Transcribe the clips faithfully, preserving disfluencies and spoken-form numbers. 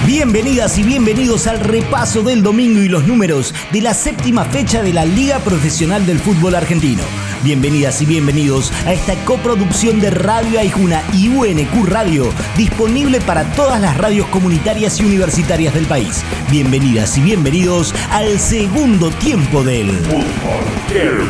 Bienvenidas y bienvenidos al repaso del domingo y los números de la séptima fecha de la Liga Profesional del Fútbol Argentino. Bienvenidas y bienvenidos a esta coproducción de Radio Aijuna y U N Q Radio, disponible para todas las radios comunitarias y universitarias del país. Bienvenidas y bienvenidos al segundo tiempo del Fútbol Heavy.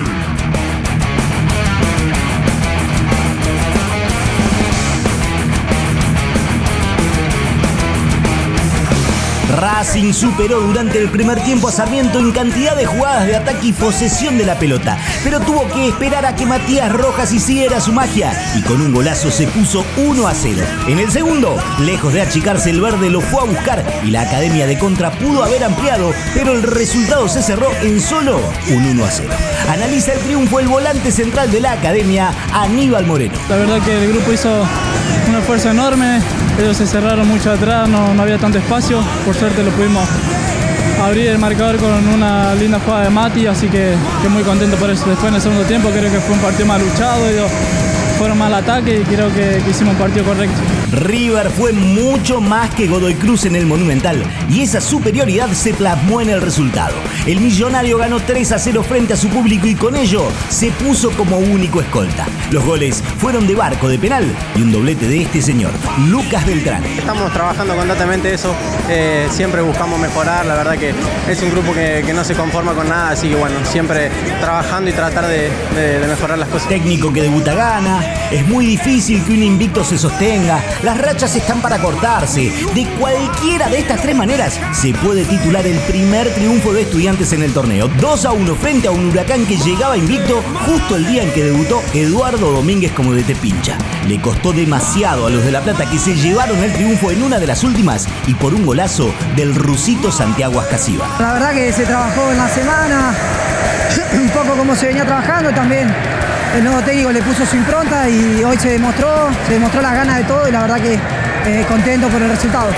Racing superó durante el primer tiempo a Sarmiento en cantidad de jugadas de ataque y posesión de la pelota, pero tuvo que esperar a que Matías Rojas hiciera su magia y con un golazo se puso uno a cero. En el segundo, lejos de achicarse, el verde lo fue a buscar y la Academia de Contra pudo haber ampliado, pero el resultado se cerró en solo un uno a cero. Analiza el triunfo el volante central de la Academia, Aníbal Moreno. La verdad que el grupo hizo un esfuerzo enorme, ellos se cerraron mucho atrás, no, no había tanto espacio, por suerte lo pudimos abrir el marcador con una linda jugada de Mati, así que, que muy contento por eso. Después en el segundo tiempo creo que fue un partido más luchado, ellos fueron mal ataque y creo que, que hicimos un partido correcto. River fue mucho más que Godoy Cruz en el Monumental y esa superioridad se plasmó en el resultado. El millonario ganó tres a cero frente a su público y con ello se puso como único escolta. Los goles fueron de Barco de penal y un doblete de este señor, Lucas Beltrán. Estamos trabajando constantemente eso, eh, siempre buscamos mejorar, la verdad que es un grupo que, que no se conforma con nada, así que bueno, siempre trabajando y tratar de, de, de mejorar las cosas. Técnico que debuta gana, es muy difícil que un invicto se sostenga, las rachas están para cortarse. De cualquiera de estas tres maneras se puede titular el primer triunfo de Estudiantes en el torneo. dos a uno frente a un Huracán que llegaba invicto justo el día en que debutó Eduardo Domínguez como D T pincha. Le costó demasiado a los de La Plata que se llevaron el triunfo en una de las últimas y por un golazo del rusito Santiago Ascasiba. La verdad que se trabajó en la semana, un poco como se venía trabajando también. El nuevo técnico le puso su impronta y hoy se demostró, se demostró las ganas de todo y la verdad que eh, contento por el resultado.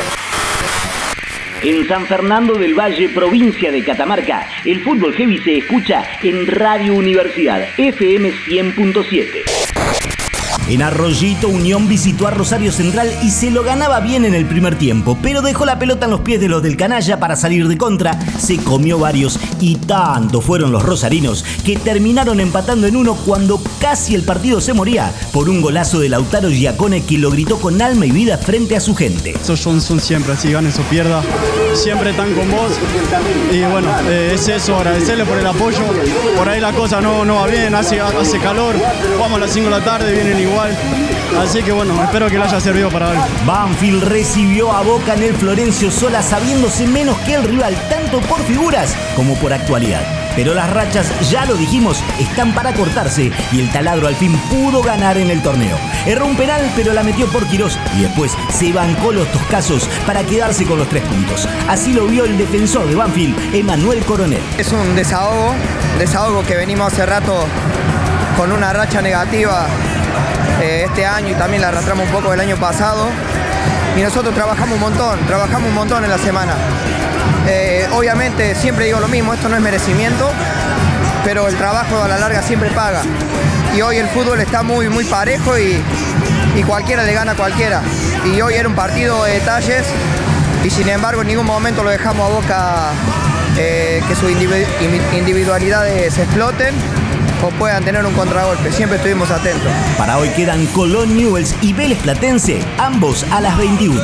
En San Fernando del Valle, provincia de Catamarca, el fútbol heavy se escucha en Radio Universidad, F M cien punto siete. En Arroyito, Unión visitó a Rosario Central y se lo ganaba bien en el primer tiempo, pero dejó la pelota en los pies de los del canalla para salir de contra, se comió varios y tanto fueron los rosarinos que terminaron empatando en uno cuando casi el partido se moría por un golazo de Lautaro Giacone que lo gritó con alma y vida frente a su gente. Esos son, son siempre así, ganes o pierda, siempre están con vos y bueno, eh, es eso, agradecerles por el apoyo. Por ahí la cosa no, no va bien, hace, hace calor, vamos a las cinco de la tarde, vienen igual. Así que bueno, espero que le haya servido para algo. Banfield recibió a Boca en el Florencio Sola sabiéndose menos que el rival, tanto por figuras como por actualidad. Pero las rachas, ya lo dijimos, están para cortarse y el taladro al fin pudo ganar en el torneo. Erró un penal, pero la metió por Quirós y después se bancó los toscazos para quedarse con los tres puntos. Así lo vio el defensor de Banfield, Emanuel Coronel. Es un desahogo, desahogo que venimos hace rato con una racha negativa eh, este año y también la arrastramos un poco del año pasado. Y nosotros trabajamos un montón, trabajamos un montón en la semana. Eh, obviamente siempre digo lo mismo, esto no es merecimiento, pero el trabajo a la larga siempre paga. Y hoy el fútbol está muy, muy parejo y, y cualquiera le gana a cualquiera. Y hoy era un partido de detalles y sin embargo en ningún momento lo dejamos a Boca eh, que sus individualidades se exploten o puedan tener un contragolpe. Siempre estuvimos atentos. Para hoy quedan Colón Newell's y Vélez Platense, ambos a las veintiuna.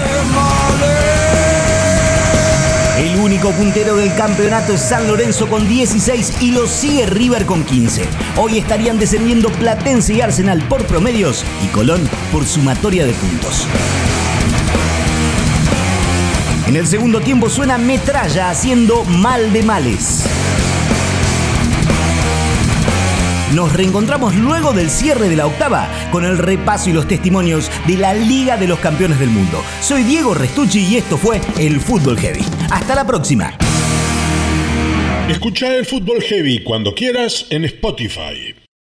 El único puntero del campeonato es San Lorenzo con dieciséis y lo sigue River con quince. Hoy estarían descendiendo Platense y Arsenal por promedios y Colón por sumatoria de puntos. En el segundo tiempo suena Metralla haciendo Mal de Males. Nos reencontramos luego del cierre de la octava con el repaso y los testimonios de la Liga de los Campeones del Mundo. Soy Diego Restucci y esto fue el Fútbol Heavy. Hasta la próxima. Escucha el Fútbol Heavy cuando quieras en Spotify.